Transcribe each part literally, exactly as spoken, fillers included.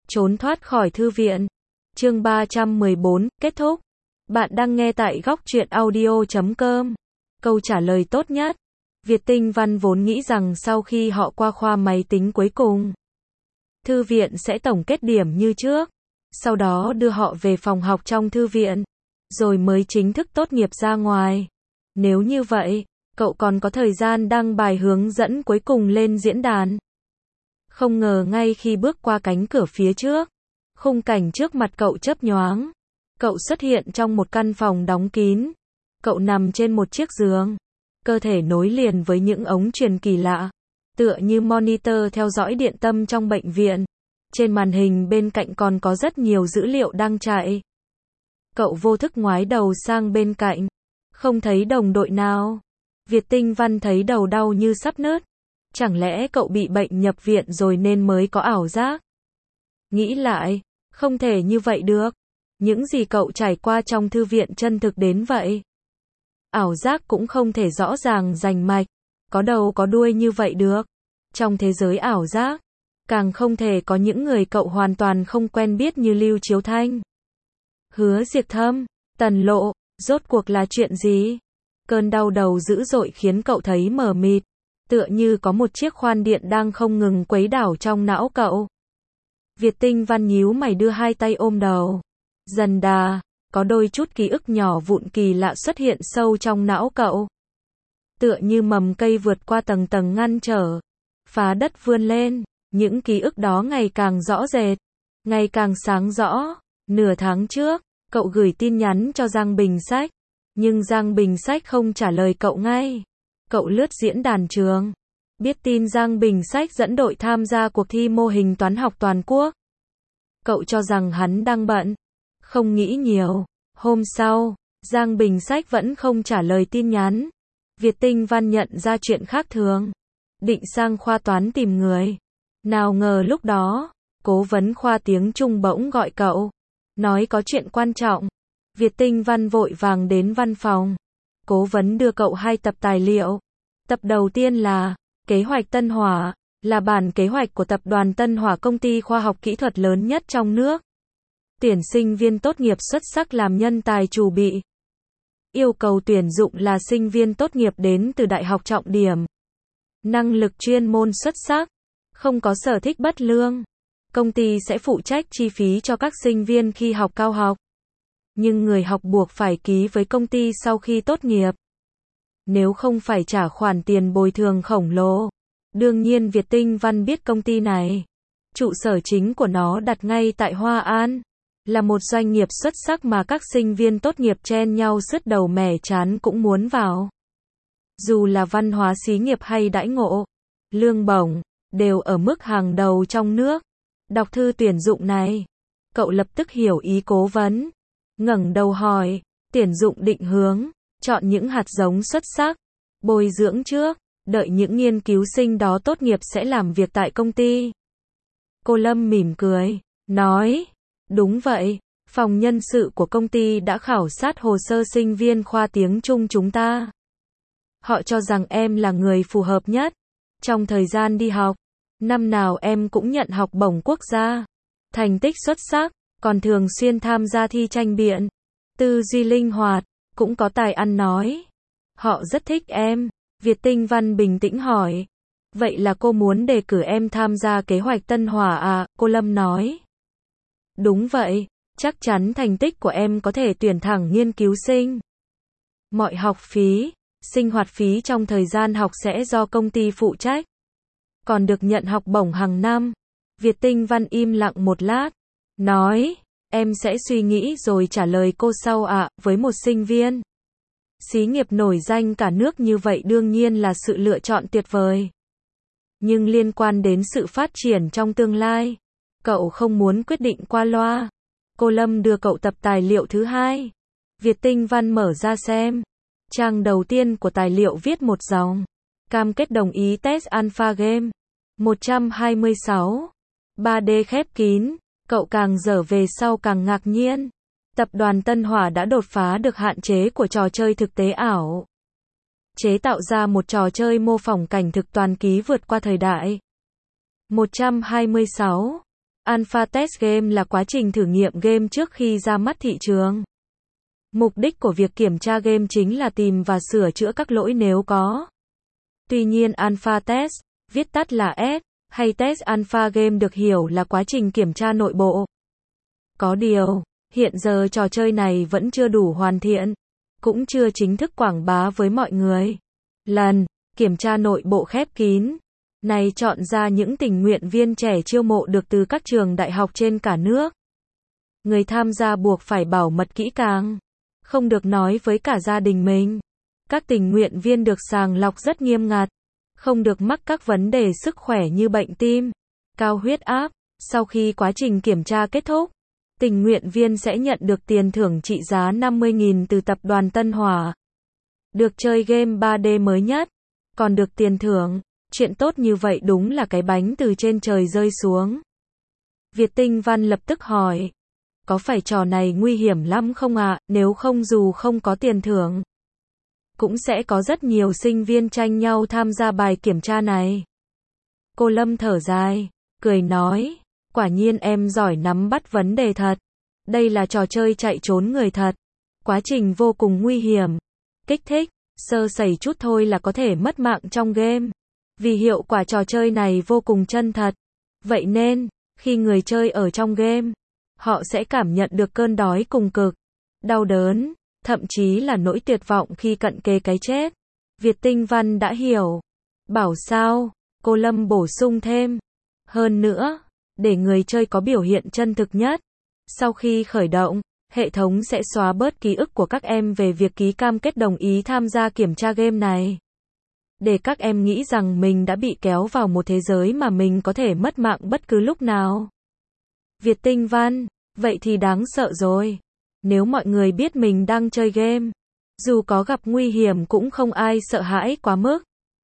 Trốn thoát khỏi thư viện. Chương ba trăm mười bốn, kết thúc. Bạn đang nghe tại góc truyện audio chấm com. Câu trả lời tốt nhất. Việt Tinh Văn vốn nghĩ rằng sau khi họ qua khoa máy tính cuối cùng, thư viện sẽ tổng kết điểm như trước, sau đó đưa họ về phòng học trong thư viện, rồi mới chính thức tốt nghiệp ra ngoài. Nếu như vậy, cậu còn có thời gian đăng bài hướng dẫn cuối cùng lên diễn đàn. Không ngờ ngay khi bước qua cánh cửa phía trước, khung cảnh trước mặt cậu chớp nhoáng. Cậu xuất hiện trong một căn phòng đóng kín. Cậu nằm trên một chiếc giường. Cơ thể nối liền với những ống truyền kỳ lạ, tựa như monitor theo dõi điện tâm trong bệnh viện. Trên màn hình bên cạnh còn có rất nhiều dữ liệu đang chạy. Cậu vô thức ngoái đầu sang bên cạnh. Không thấy đồng đội nào. Việt Tinh Văn thấy đầu đau như sắp nứt. Chẳng lẽ cậu bị bệnh nhập viện rồi nên mới có ảo giác? Nghĩ lại, không thể như vậy được. Những gì cậu trải qua trong thư viện chân thực đến vậy. Ảo giác cũng không thể rõ ràng rành mạch, có đầu có đuôi như vậy được. Trong thế giới ảo giác, càng không thể có những người cậu hoàn toàn không quen biết như Lưu Chiếu Thanh, Hứa Diệt Thâm, Tần Lộ. Rốt cuộc là chuyện gì? Cơn đau đầu dữ dội khiến cậu thấy mờ mịt, tựa như có một chiếc khoan điện đang không ngừng quấy đảo trong não cậu. Việt Tinh Văn nhíu mày đưa hai tay ôm đầu. Dần đà, có đôi chút ký ức nhỏ vụn kỳ lạ xuất hiện sâu trong não cậu. Tựa như mầm cây vượt qua tầng tầng ngăn trở, phá đất vươn lên, những ký ức đó ngày càng rõ rệt, ngày càng sáng rõ. Nửa tháng trước, cậu gửi tin nhắn cho Giang Bình Sách, nhưng Giang Bình Sách không trả lời cậu ngay. Cậu lướt diễn đàn trường, biết tin Giang Bình Sách dẫn đội tham gia cuộc thi mô hình toán học toàn quốc. Cậu cho rằng hắn đang bận, không nghĩ nhiều. Hôm sau, Giang Bình Sách vẫn không trả lời tin nhắn. Việt Tinh Văn nhận ra chuyện khác thường, định sang khoa toán tìm người. Nào ngờ lúc đó, cố vấn khoa tiếng Trung bỗng gọi cậu, nói có chuyện quan trọng. Việt Tinh Văn vội vàng đến văn phòng. Cố vấn đưa cậu hai tập tài liệu. Tập đầu tiên là Kế hoạch Tân Hỏa, là bản kế hoạch của tập đoàn Tân Hỏa, công ty khoa học kỹ thuật lớn nhất trong nước. Tuyển sinh viên tốt nghiệp xuất sắc làm nhân tài chủ bị. Yêu cầu tuyển dụng là sinh viên tốt nghiệp đến từ đại học trọng điểm. Năng lực chuyên môn xuất sắc, không có sở thích bất lương. Công ty sẽ phụ trách chi phí cho các sinh viên khi học cao học. Nhưng người học buộc phải ký với công ty sau khi tốt nghiệp. Nếu không phải trả khoản tiền bồi thường khổng lồ. Đương nhiên Việt Tinh Văn biết công ty này. Trụ sở chính của nó đặt ngay tại Hoa An. Là một doanh nghiệp xuất sắc mà các sinh viên tốt nghiệp chen nhau sứt đầu mẻ trán cũng muốn vào. Dù là văn hóa xí nghiệp hay đãi ngộ, lương bổng, đều ở mức hàng đầu trong nước. Đọc thư tuyển dụng này, cậu lập tức hiểu ý cố vấn. Ngẩng đầu hỏi, tuyển dụng định hướng, chọn những hạt giống xuất sắc, bồi dưỡng trước, đợi những nghiên cứu sinh đó tốt nghiệp sẽ làm việc tại công ty. Cô Lâm mỉm cười, nói, đúng vậy, phòng nhân sự của công ty đã khảo sát hồ sơ sinh viên khoa tiếng Trung chúng ta. Họ cho rằng em là người phù hợp nhất. Trong thời gian đi học, năm nào em cũng nhận học bổng quốc gia. Thành tích xuất sắc, còn thường xuyên tham gia thi tranh biện. Tư duy linh hoạt, cũng có tài ăn nói. Họ rất thích em. Việt Tinh Văn bình tĩnh hỏi. Vậy là cô muốn đề cử em tham gia kế hoạch Tân Hỏa à? Cô Lâm nói. Đúng vậy, chắc chắn thành tích của em có thể tuyển thẳng nghiên cứu sinh. Mọi học phí, sinh hoạt phí trong thời gian học sẽ do công ty phụ trách. Còn được nhận học bổng hàng năm. Việt Tinh Văn im lặng một lát, nói, em sẽ suy nghĩ rồi trả lời cô sau ạ. Với một sinh viên xí nghiệp nổi danh cả nước như vậy đương nhiên là sự lựa chọn tuyệt vời. Nhưng liên quan đến sự phát triển trong tương lai, cậu không muốn quyết định qua loa. Cô Lâm đưa cậu tập tài liệu thứ hai. Việt Tinh Văn mở ra xem. Trang đầu tiên của tài liệu viết một dòng. Cam kết đồng ý test alpha game. một trăm hai mươi sáu. ba D khép kín. Cậu càng dở về sau càng ngạc nhiên. Tập đoàn Tân Hỏa đã đột phá được hạn chế của trò chơi thực tế ảo. Chế tạo ra một trò chơi mô phỏng cảnh thực toàn ký vượt qua thời đại. một trăm hai mươi sáu. Alpha test game là quá trình thử nghiệm game trước khi ra mắt thị trường. Mục đích của việc kiểm tra game chính là tìm và sửa chữa các lỗi nếu có. Tuy nhiên Alpha test, viết tắt là S, hay test alpha game được hiểu là quá trình kiểm tra nội bộ. Có điều, hiện giờ trò chơi này vẫn chưa đủ hoàn thiện, cũng chưa chính thức quảng bá với mọi người. Lần kiểm tra nội bộ khép kín này chọn ra những tình nguyện viên trẻ chiêu mộ được từ các trường đại học trên cả nước. Người tham gia buộc phải bảo mật kỹ càng, không được nói với cả gia đình mình. Các tình nguyện viên được sàng lọc rất nghiêm ngặt, không được mắc các vấn đề sức khỏe như bệnh tim, cao huyết áp. Sau khi quá trình kiểm tra kết thúc, tình nguyện viên sẽ nhận được tiền thưởng trị giá năm mươi nghìn từ tập đoàn Tân Hỏa. Được chơi game ba D mới nhất, còn được tiền thưởng. Chuyện tốt như vậy đúng là cái bánh từ trên trời rơi xuống. Việt Tinh Văn lập tức hỏi, có phải trò này nguy hiểm lắm không ạ? Nếu không dù không có tiền thưởng, cũng sẽ có rất nhiều sinh viên tranh nhau tham gia bài kiểm tra này. Cô Lâm thở dài, cười nói, quả nhiên em giỏi nắm bắt vấn đề thật. Đây là trò chơi chạy trốn người thật. Quá trình vô cùng nguy hiểm, kích thích, sơ sẩy chút thôi là có thể mất mạng trong game. Vì hiệu quả trò chơi này vô cùng chân thật. Vậy nên, khi người chơi ở trong game, họ sẽ cảm nhận được cơn đói cùng cực, đau đớn, thậm chí là nỗi tuyệt vọng khi cận kề cái chết. Việt Tinh Văn đã hiểu. Bảo sao? Cô Lâm bổ sung thêm. Hơn nữa, để người chơi có biểu hiện chân thực nhất, sau khi khởi động, hệ thống sẽ xóa bớt ký ức của các em về việc ký cam kết đồng ý tham gia kiểm tra game này. Để các em nghĩ rằng mình đã bị kéo vào một thế giới mà mình có thể mất mạng bất cứ lúc nào. Việt Tinh Văn, vậy thì đáng sợ rồi. Nếu mọi người biết mình đang chơi game, dù có gặp nguy hiểm cũng không ai sợ hãi quá mức.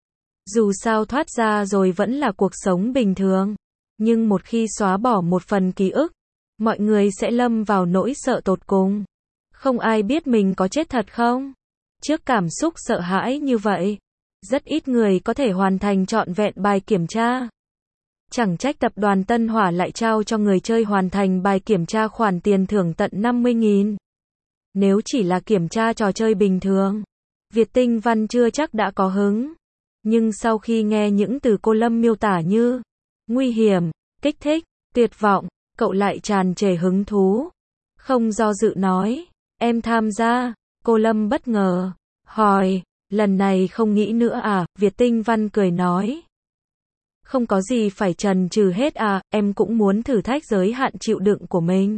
Dù sao thoát ra rồi vẫn là cuộc sống bình thường. Nhưng một khi xóa bỏ một phần ký ức, mọi người sẽ lâm vào nỗi sợ tột cùng. Không ai biết mình có chết thật không? Trước cảm xúc sợ hãi như vậy, rất ít người có thể hoàn thành trọn vẹn bài kiểm tra. Chẳng trách tập đoàn Tân Hỏa lại trao cho người chơi hoàn thành bài kiểm tra khoản tiền thưởng tận năm mươi nghìn. Nếu chỉ là kiểm tra trò chơi bình thường, Việt Tinh Văn chưa chắc đã có hứng. Nhưng sau khi nghe những từ cô Lâm miêu tả như nguy hiểm, kích thích, tuyệt vọng, cậu lại tràn trề hứng thú. Không do dự nói, em tham gia. Cô Lâm bất ngờ, hỏi, lần này không nghĩ nữa à? Việt Tinh Văn cười nói, không có gì phải chần chừ hết à, em cũng muốn thử thách giới hạn chịu đựng của mình.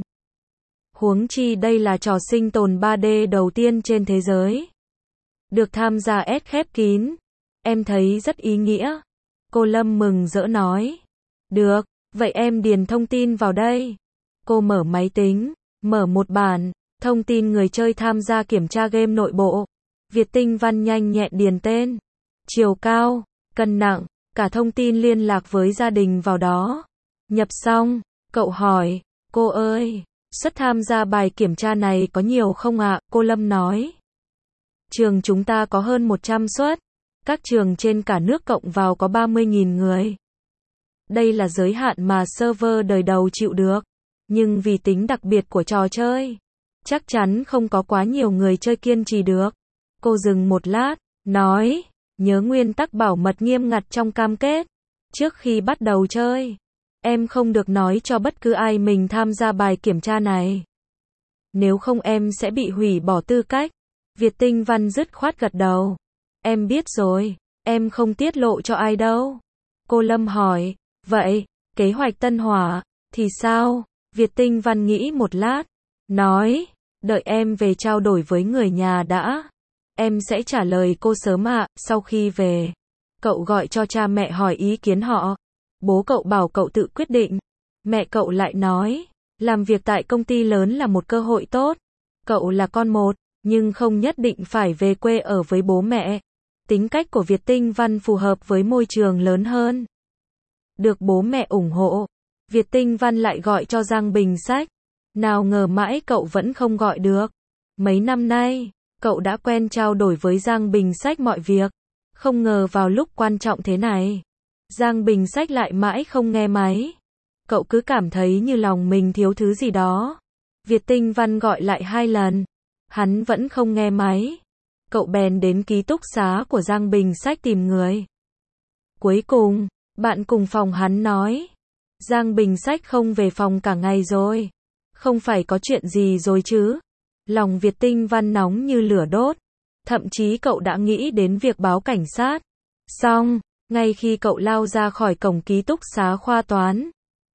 Huống chi đây là trò sinh tồn ba D đầu tiên trên thế giới. Được tham gia S khép kín, em thấy rất ý nghĩa. Cô Lâm mừng rỡ nói, được, vậy em điền thông tin vào đây. Cô mở máy tính, mở một bản, thông tin người chơi tham gia kiểm tra game nội bộ. Việt Tinh Văn nhanh nhẹn điền tên, chiều cao, cân nặng, cả thông tin liên lạc với gia đình vào đó. Nhập xong, cậu hỏi, cô ơi, suất tham gia bài kiểm tra này có nhiều không ạ? Cô Lâm nói, trường chúng ta có hơn một trăm suất, các trường trên cả nước cộng vào có ba mươi nghìn người. Đây là giới hạn mà server đời đầu chịu được, nhưng vì tính đặc biệt của trò chơi, chắc chắn không có quá nhiều người chơi kiên trì được. Cô dừng một lát, nói, nhớ nguyên tắc bảo mật nghiêm ngặt trong cam kết. Trước khi bắt đầu chơi, em không được nói cho bất cứ ai mình tham gia bài kiểm tra này. Nếu không em sẽ bị hủy bỏ tư cách. Việt Tinh Văn dứt khoát gật đầu. Em biết rồi, em không tiết lộ cho ai đâu. Cô Lâm hỏi, vậy, kế hoạch Tân Hỏa, thì sao? Việt Tinh Văn nghĩ một lát, nói, đợi em về trao đổi với người nhà đã. Em sẽ trả lời cô sớm ạ. Sau khi về, cậu gọi cho cha mẹ hỏi ý kiến họ. Bố cậu bảo cậu tự quyết định. Mẹ cậu lại nói, làm việc tại công ty lớn là một cơ hội tốt. Cậu là con một, nhưng không nhất định phải về quê ở với bố mẹ. Tính cách của Việt Tinh Văn phù hợp với môi trường lớn hơn. Được bố mẹ ủng hộ, Việt Tinh Văn lại gọi cho Giang Bình Sách. Nào ngờ mãi cậu vẫn không gọi được. Mấy năm nay, cậu đã quen trao đổi với Giang Bình Sách mọi việc. Không ngờ vào lúc quan trọng thế này, Giang Bình Sách lại mãi không nghe máy. Cậu cứ cảm thấy như lòng mình thiếu thứ gì đó. Việt Tinh Văn gọi lại hai lần. Hắn vẫn không nghe máy. Cậu bèn đến ký túc xá của Giang Bình Sách tìm người. Cuối cùng, bạn cùng phòng hắn nói. Giang Bình Sách không về phòng cả ngày rồi. Không phải có chuyện gì rồi chứ? Lòng Việt Tinh Văn nóng như lửa đốt. Thậm chí cậu đã nghĩ đến việc báo cảnh sát. Xong, ngay khi cậu lao ra khỏi cổng ký túc xá khoa toán,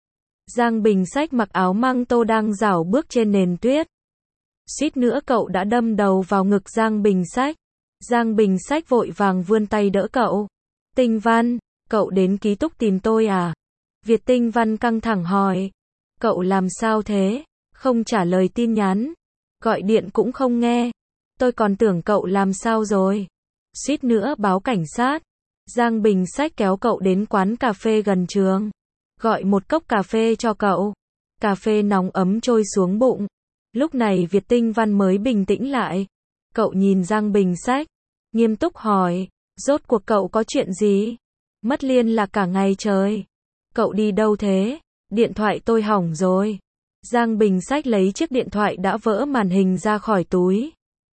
Giang Bình Sách mặc áo măng tô đang rảo bước trên nền tuyết. Suýt nữa cậu đã đâm đầu vào ngực Giang Bình Sách. Giang Bình Sách vội vàng vươn tay đỡ cậu. Tinh Văn, cậu đến ký túc tìm tôi à? Việt Tinh Văn căng thẳng hỏi. Cậu làm sao thế? Không trả lời tin nhắn. Gọi điện cũng không nghe. Tôi còn tưởng cậu làm sao rồi. Suýt nữa báo cảnh sát. Giang Bình Sách kéo cậu đến quán cà phê gần trường. Gọi một cốc cà phê cho cậu. Cà phê nóng ấm trôi xuống bụng. Lúc này Việt Tinh Văn mới bình tĩnh lại. Cậu nhìn Giang Bình Sách, nghiêm túc hỏi, rốt cuộc cậu có chuyện gì? Mất liên lạc cả ngày trời. Cậu đi đâu thế? Điện thoại tôi hỏng rồi. Giang Bình Sách lấy chiếc điện thoại đã vỡ màn hình ra khỏi túi.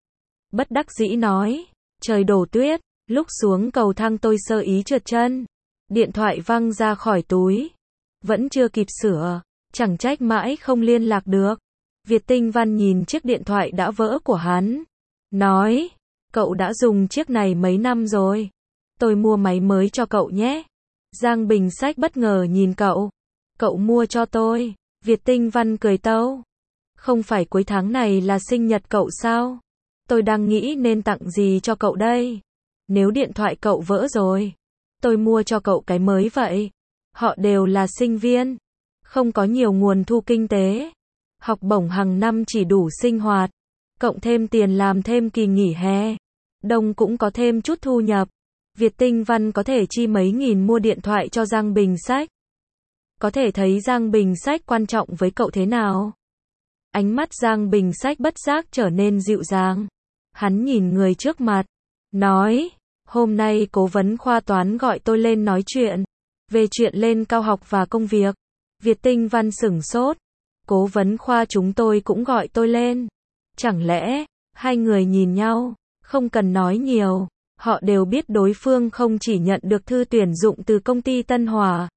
Bất đắc dĩ nói, trời đổ tuyết, lúc xuống cầu thang tôi sơ ý trượt chân. Điện thoại văng ra khỏi túi. Vẫn chưa kịp sửa, chẳng trách mãi không liên lạc được. Việt Tinh Văn nhìn chiếc điện thoại đã vỡ của hắn. Nói, cậu đã dùng chiếc này mấy năm rồi. Tôi mua máy mới cho cậu nhé. Giang Bình Sách bất ngờ nhìn cậu. Cậu mua cho tôi. Việt Tinh Văn cười tâu. Không phải cuối tháng này là sinh nhật cậu sao? Tôi đang nghĩ nên tặng gì cho cậu đây. Nếu điện thoại cậu vỡ rồi, tôi mua cho cậu cái mới vậy. Họ đều là sinh viên, không có nhiều nguồn thu kinh tế. Học bổng hàng năm chỉ đủ sinh hoạt, cộng thêm tiền làm thêm kỳ nghỉ hè, đông cũng có thêm chút thu nhập. Việt Tinh Văn có thể chi mấy nghìn mua điện thoại cho Giang Bình Sách. Có thể thấy Giang Bình Sách quan trọng với cậu thế nào. Ánh mắt Giang Bình Sách bất giác trở nên dịu dàng. Hắn nhìn người trước mặt, nói, hôm nay cố vấn khoa toán gọi tôi lên nói chuyện. Về chuyện lên cao học và công việc. Việt Tinh Văn sửng sốt. Cố vấn khoa chúng tôi cũng gọi tôi lên. Chẳng lẽ, hai người nhìn nhau, không cần nói nhiều. Họ đều biết đối phương không chỉ nhận được thư tuyển dụng từ công ty Tân Hòa,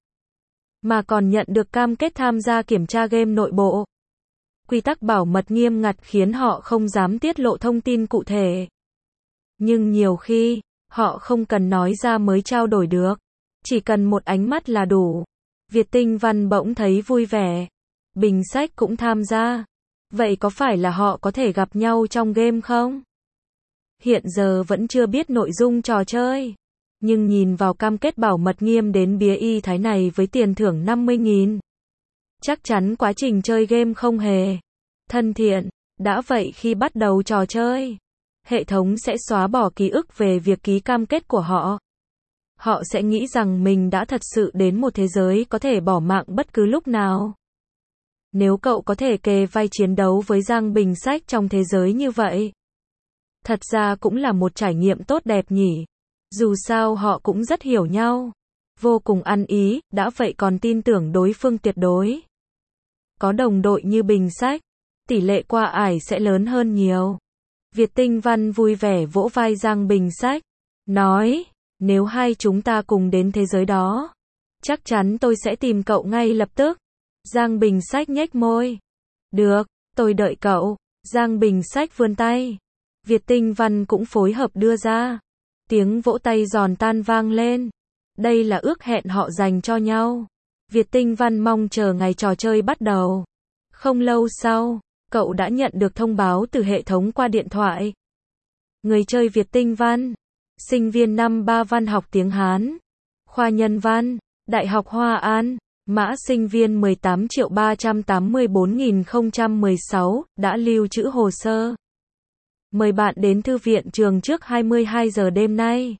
mà còn nhận được cam kết tham gia kiểm tra game nội bộ. Quy tắc bảo mật nghiêm ngặt khiến họ không dám tiết lộ thông tin cụ thể. Nhưng nhiều khi, họ không cần nói ra mới trao đổi được. Chỉ cần một ánh mắt là đủ. Việt Tinh Văn bỗng thấy vui vẻ. Bình Sách cũng tham gia. Vậy có phải là họ có thể gặp nhau trong game không? Hiện giờ vẫn chưa biết nội dung trò chơi. Nhưng nhìn vào cam kết bảo mật nghiêm đến bía y thái này với tiền thưởng năm mươi nghìn. Chắc chắn quá trình chơi game không hề thân thiện. Đã vậy khi bắt đầu trò chơi, hệ thống sẽ xóa bỏ ký ức về việc ký cam kết của họ. Họ sẽ nghĩ rằng mình đã thật sự đến một thế giới có thể bỏ mạng bất cứ lúc nào. Nếu cậu có thể kề vai chiến đấu với Giang Bình Sách trong thế giới như vậy, thật ra cũng là một trải nghiệm tốt đẹp nhỉ. Dù sao họ cũng rất hiểu nhau, vô cùng ăn ý, đã vậy còn tin tưởng đối phương tuyệt đối. Có đồng đội như Bình Sách, tỷ lệ qua ải sẽ lớn hơn nhiều. Việt Tinh Văn vui vẻ vỗ vai Giang Bình Sách, nói, nếu hai chúng ta cùng đến thế giới đó, chắc chắn tôi sẽ tìm cậu ngay lập tức. Giang Bình Sách nhếch môi. Được, tôi đợi cậu. Giang Bình Sách vươn tay. Việt Tinh Văn cũng phối hợp đưa ra. Tiếng vỗ tay giòn tan vang lên. Đây là ước hẹn họ dành cho nhau. Việt Tinh Văn mong chờ ngày trò chơi bắt đầu. Không lâu sau, cậu đã nhận được thông báo từ hệ thống qua điện thoại. Người chơi Việt Tinh Văn, sinh viên năm ba văn học tiếng Hán, khoa nhân văn, Đại học Hoa An, mã sinh viên mười tám triệu ba trăm tám mươi bốn nghìn không trăm mười sáu, đã lưu trữ hồ sơ. Mời bạn đến thư viện trường trước hai mươi hai giờ đêm nay.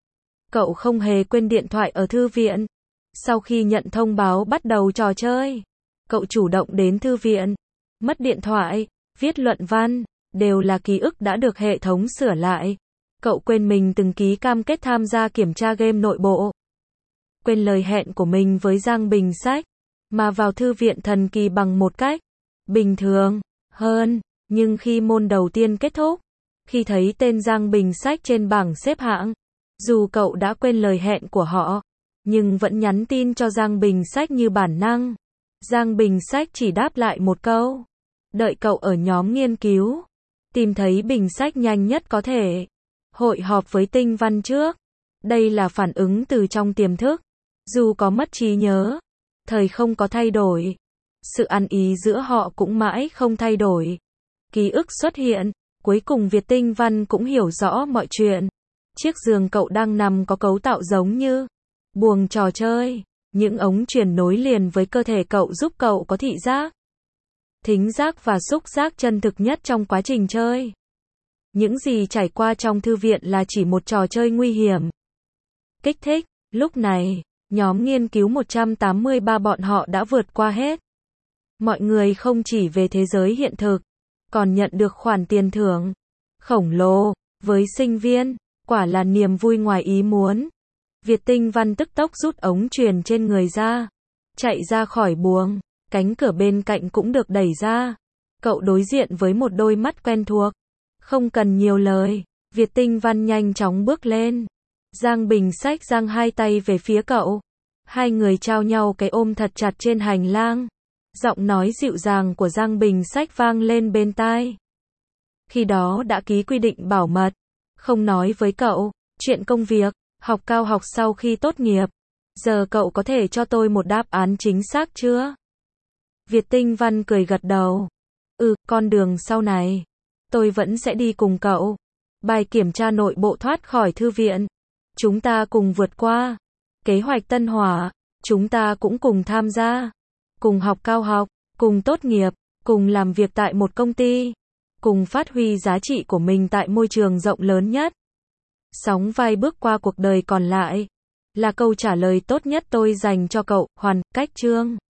Cậu không hề quên điện thoại ở thư viện. Sau khi nhận thông báo bắt đầu trò chơi, cậu chủ động đến thư viện. Mất điện thoại, viết luận văn, đều là ký ức đã được hệ thống sửa lại. Cậu quên mình từng ký cam kết tham gia kiểm tra game nội bộ. Quên lời hẹn của mình với Giang Bình Sách. mà vào thư viện thần kỳ bằng một cách bình thường hơn. Nhưng khi môn đầu tiên kết thúc, khi thấy tên Giang Bình Sách trên bảng xếp hạng, dù cậu đã quên lời hẹn của họ, nhưng vẫn nhắn tin cho Giang Bình Sách như bản năng. Giang Bình Sách chỉ đáp lại một câu: đợi cậu ở nhóm nghiên cứu. Tìm thấy Bình Sách nhanh nhất có thể. Hội họp với Tinh Văn trước. Đây là phản ứng từ trong tiềm thức. Dù có mất trí nhớ, thời không có thay đổi, sự ăn ý giữa họ cũng mãi không thay đổi. Ký ức xuất hiện, cuối cùng Việt Tinh Văn cũng hiểu rõ mọi chuyện. Chiếc giường cậu đang nằm có cấu tạo giống như buồng trò chơi. Những ống truyền nối liền với cơ thể cậu giúp cậu có thị giác, thính giác và xúc giác chân thực nhất trong quá trình chơi. Những gì trải qua trong thư viện là chỉ một trò chơi nguy hiểm. Kích thích, lúc này, nhóm nghiên cứu một trăm tám mươi ba bọn họ đã vượt qua hết. Mọi người không chỉ về thế giới hiện thực, còn nhận được khoản tiền thưởng khổng lồ. Với sinh viên, quả là niềm vui ngoài ý muốn. Việt Tinh Văn tức tốc rút ống truyền trên người ra, chạy ra khỏi buồng. Cánh cửa bên cạnh cũng được đẩy ra. Cậu đối diện với một đôi mắt quen thuộc. Không cần nhiều lời, Việt Tinh Văn nhanh chóng bước lên. Giang Bình Sách giang hai tay về phía cậu. Hai người trao nhau cái ôm thật chặt trên hành lang. Giọng nói dịu dàng của Giang Bình Sách vang lên bên tai. Khi đó đã ký quy định bảo mật, không nói với cậu chuyện công việc, học cao học sau khi tốt nghiệp. Giờ cậu có thể cho tôi một đáp án chính xác chưa? Việt Tinh Văn cười gật đầu. Ừ, con đường sau này, tôi vẫn sẽ đi cùng cậu. Bài kiểm tra nội bộ thoát khỏi thư viện, chúng ta cùng vượt qua. Kế hoạch Tân Hỏa, chúng ta cũng cùng tham gia. Cùng học cao học, cùng tốt nghiệp, cùng làm việc tại một công ty. Cùng phát huy giá trị của mình tại môi trường rộng lớn nhất. Sóng vai bước qua cuộc đời còn lại, là câu trả lời tốt nhất tôi dành cho cậu. Hoàn, Cách Chương.